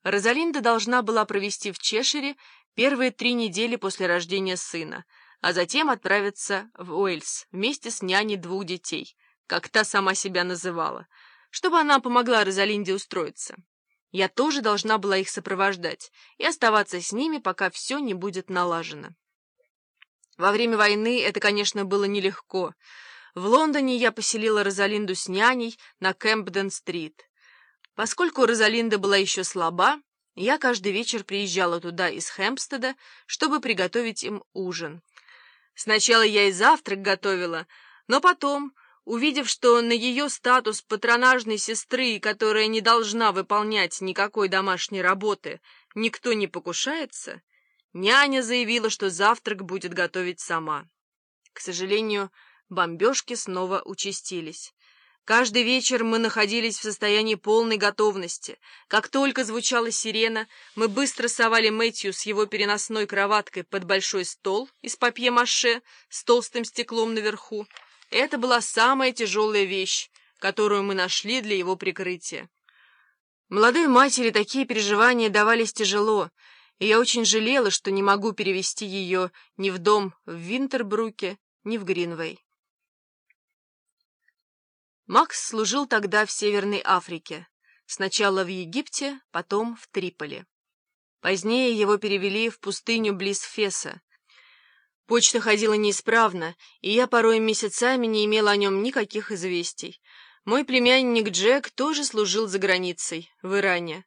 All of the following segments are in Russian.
Розалинда должна была провести в Чешире первые 3 недели после рождения сына, а затем отправиться в Уэльс вместе с няней 2 детей, как та сама себя называла, чтобы она помогла Розалинде устроиться. Я тоже должна была их сопровождать и оставаться с ними, пока все не будет налажено. Во время войны это, конечно, было нелегко. В Лондоне я поселила Розалинду с няней на Кэмпден-стрит. Поскольку Розалинда была еще слаба, я каждый вечер приезжала туда из Хэмпстеда, чтобы приготовить им ужин. Сначала я и завтрак готовила, но потом, увидев, что на ее статус патронажной сестры, которая не должна выполнять никакой домашней работы, никто не покушается, няня заявила, что завтрак будет готовить сама. К сожалению, бомбежки снова участились. Каждый вечер мы находились в состоянии полной готовности. Как только звучала сирена, мы быстро совали Мэтью с его переносной кроваткой под большой стол из папье-маше с толстым стеклом наверху. Это была самая тяжелая вещь, которую мы нашли для его прикрытия. Молодой матери такие переживания давались тяжело, и я очень жалела, что не могу перевести ее ни в дом в Винтербруке, ни в Гринвей. Макс служил тогда в Северной Африке, сначала в Египте, потом в Триполи. Позднее его перевели в пустыню близ Феса. Почта ходила неисправно, и я порой месяцами не имела о нем никаких известий. Мой племянник Джек тоже служил за границей, в Иране.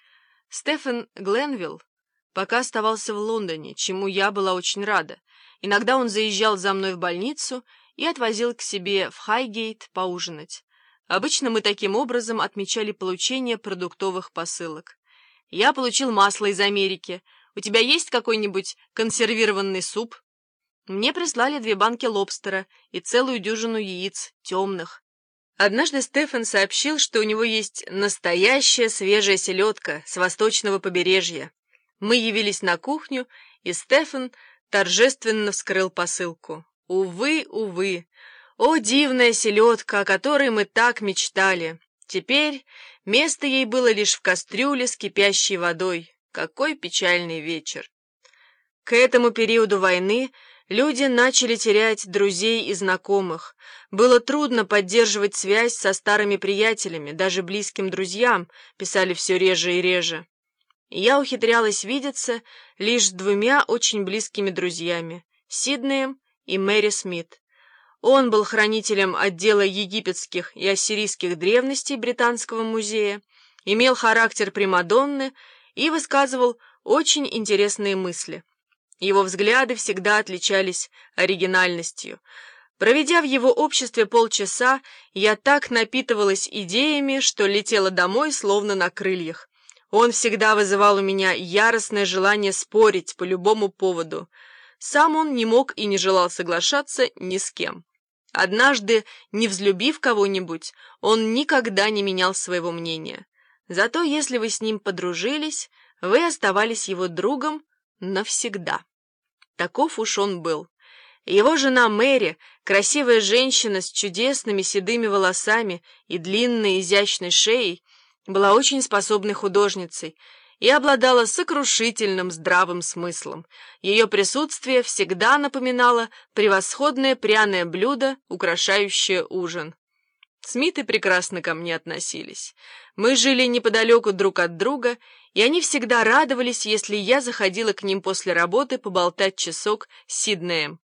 Стефан Гленвилл пока оставался в Лондоне, чему я была очень рада. Иногда он заезжал за мной в больницу и отвозил к себе в Хайгейт поужинать. Обычно мы таким образом отмечали получение продуктовых посылок. Я получил масло из Америки. У тебя есть какой-нибудь консервированный суп? Мне прислали 2 банки лобстера и целую дюжину яиц, темных. Однажды Стефан сообщил, что у него есть настоящая свежая селедка с восточного побережья. Мы явились на кухню, и Стефан торжественно вскрыл посылку. Увы, увы, о дивная селедка, о которой мы так мечтали. Теперь место ей было лишь в кастрюле с кипящей водой. Какой печальный вечер. К этому периоду войны люди начали терять друзей и знакомых. Было трудно поддерживать связь со старыми приятелями, даже близким друзьям писали все реже и реже. Я ухитрялась видеться лишь с 2 очень близкими друзьями — Сиднеем и Мэри Смит. Он был хранителем отдела египетских и ассирийских древностей Британского музея, имел характер примадонны и высказывал очень интересные мысли. Его взгляды всегда отличались оригинальностью. Проведя в его обществе полчаса, я так напитывалась идеями, что летела домой словно на крыльях. Он всегда вызывал у меня яростное желание спорить по любому поводу. Сам он не мог и не желал соглашаться ни с кем. Однажды, не взлюбив кого-нибудь, он никогда не менял своего мнения. Зато если вы с ним подружились, вы оставались его другом навсегда. Таков уж он был. Его жена Мэри, красивая женщина с чудесными седыми волосами и длинной изящной шеей, была очень способной художницей и обладала сокрушительным здравым смыслом. Ее присутствие всегда напоминало превосходное пряное блюдо, украшающее ужин. Смиты прекрасно ко мне относились. Мы жили неподалеку друг от друга, и они всегда радовались, если я заходила к ним после работы поболтать часок с Сиднеем.